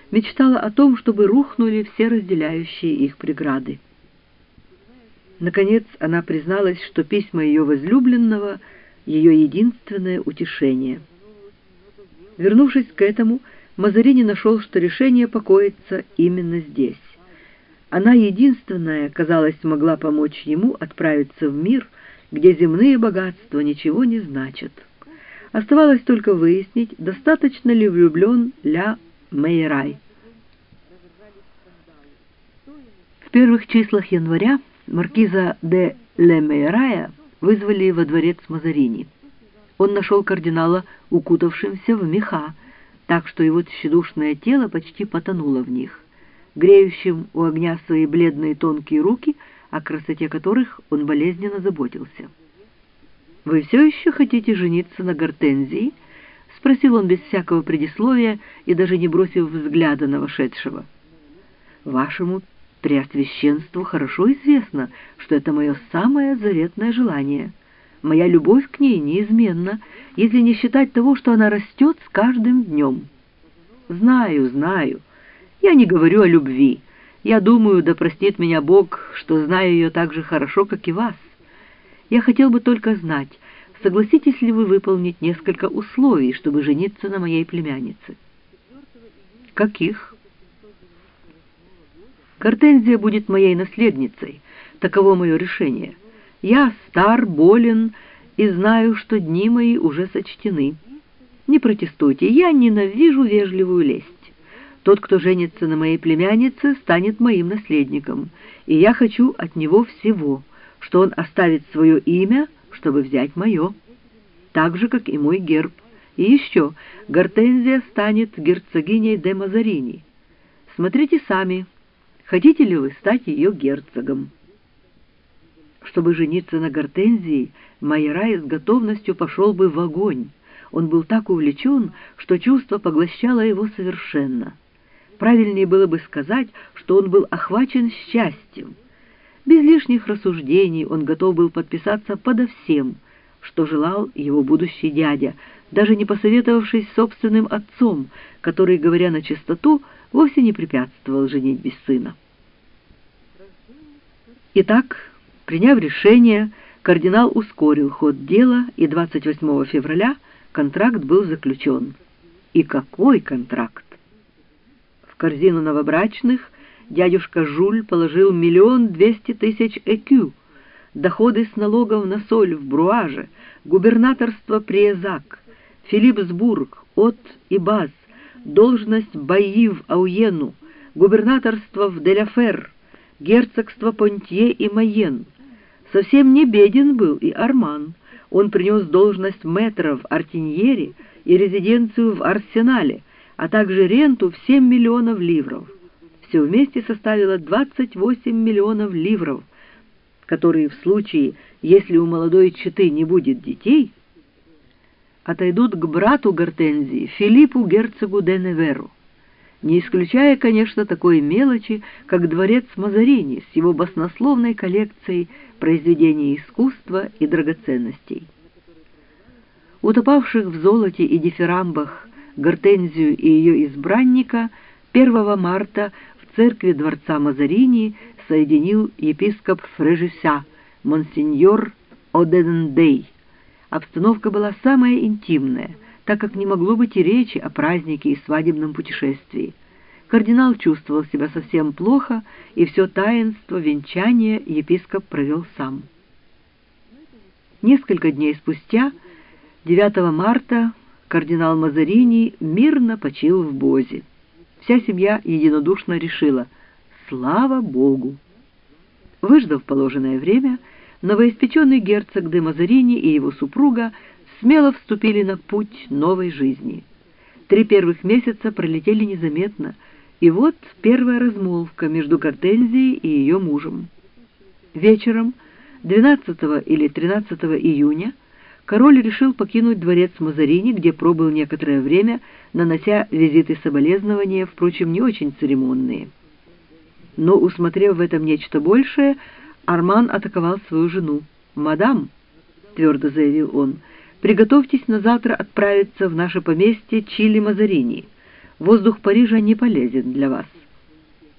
мечтала о том, чтобы рухнули все разделяющие их преграды. Наконец она призналась, что письма ее возлюбленного — ее единственное утешение. Вернувшись к этому, Мазарини нашел, что решение покоится именно здесь. Она единственная, казалось, могла помочь ему отправиться в мир, где земные богатства ничего не значат. Оставалось только выяснить, достаточно ли влюблен Ля Мейрай. В первых числах января маркиза де Ля Мейрая вызвали во дворец Мазарини. Он нашел кардинала укутавшимся в меха, так что его тщедушное тело почти потонуло в них, греющим у огня свои бледные тонкие руки, о красоте которых он болезненно заботился. «Вы все еще хотите жениться на Гортензии?» — спросил он без всякого предисловия и даже не бросив взгляда на вошедшего. «Вашему преосвященству хорошо известно, что это мое самое заветное желание. Моя любовь к ней неизменна, если не считать того, что она растет с каждым днем». «Знаю, знаю. Я не говорю о любви. Я думаю, да простит меня Бог, что знаю ее так же хорошо, как и вас. Я хотел бы только знать, согласитесь ли вы выполнить несколько условий, чтобы жениться на моей племяннице?» «Каких?» «Гортензия будет моей наследницей. Таково мое решение. Я стар, болен и знаю, что дни мои уже сочтены. Не протестуйте, я ненавижу вежливую лесть. Тот, кто женится на моей племяннице, станет моим наследником, и я хочу от него всего, что он оставит свое имя, чтобы взять мое, так же, как и мой герб. И еще, Гортензия станет герцогиней де Мазарини. Смотрите сами, хотите ли вы стать ее герцогом?» Чтобы жениться на Гортензии, Майрай с готовностью пошел бы в огонь. Он был так увлечен, что чувство поглощало его совершенно. Правильнее было бы сказать, что он был охвачен счастьем. Без лишних рассуждений он готов был подписаться подо всем, что желал его будущий дядя, даже не посоветовавшись с собственным отцом, который, говоря на чистоту, вовсе не препятствовал женитьбе сына. Итак, приняв решение, кардинал ускорил ход дела, и 28 февраля контракт был заключен. И какой контракт! В корзину новобрачных дядюшка Жюль положил 1 200 000 экю, доходы с налогов на соль в Бруаже, губернаторство Приезак, Филиппсбург, От и Баз, должность байи в Ауену, губернаторство в Деляфер, герцогство Понтье и Майен. Совсем не беден был и Арман. Он принес должность мэтра в Артиньере и резиденцию в Арсенале, а также ренту в 7 миллионов ливров. Все вместе составило 28 миллионов ливров, которые в случае, если у молодой четы не будет детей, отойдут к брату Гортензии, Филиппу герцогу де Неверу, не исключая, конечно, такой мелочи, как дворец Мазарини с его баснословной коллекцией произведений искусства и драгоценностей. Утопавших в золоте и дифирамбах Гортензию и ее избранника 1 марта в церкви дворца Мазарини соединил епископ Фрежюся, монсеньор Одендей. Обстановка была самая интимная, так как не могло быть и речи о празднике и свадебном путешествии. Кардинал чувствовал себя совсем плохо, и все таинство венчания епископ провел сам. Несколько дней спустя, 9 марта, кардинал Мазарини мирно почил в Бозе. Вся семья единодушно решила: слава Богу! Выждав положенное время, новоиспеченный герцог де Мазарини и его супруга смело вступили на путь новой жизни. 3 первых месяца пролетели незаметно, и вот первая размолвка между Гортензией и ее мужем. Вечером 12 или 13 июня король решил покинуть дворец Мазарини, где пробыл некоторое время, нанося визиты соболезнования, впрочем, не очень церемонные. Но, усмотрев в этом нечто большее, Арман атаковал свою жену. «Мадам», — твердо заявил он, — «приготовьтесь на завтра отправиться в наше поместье Чили-Мазарини. Воздух Парижа не полезен для вас.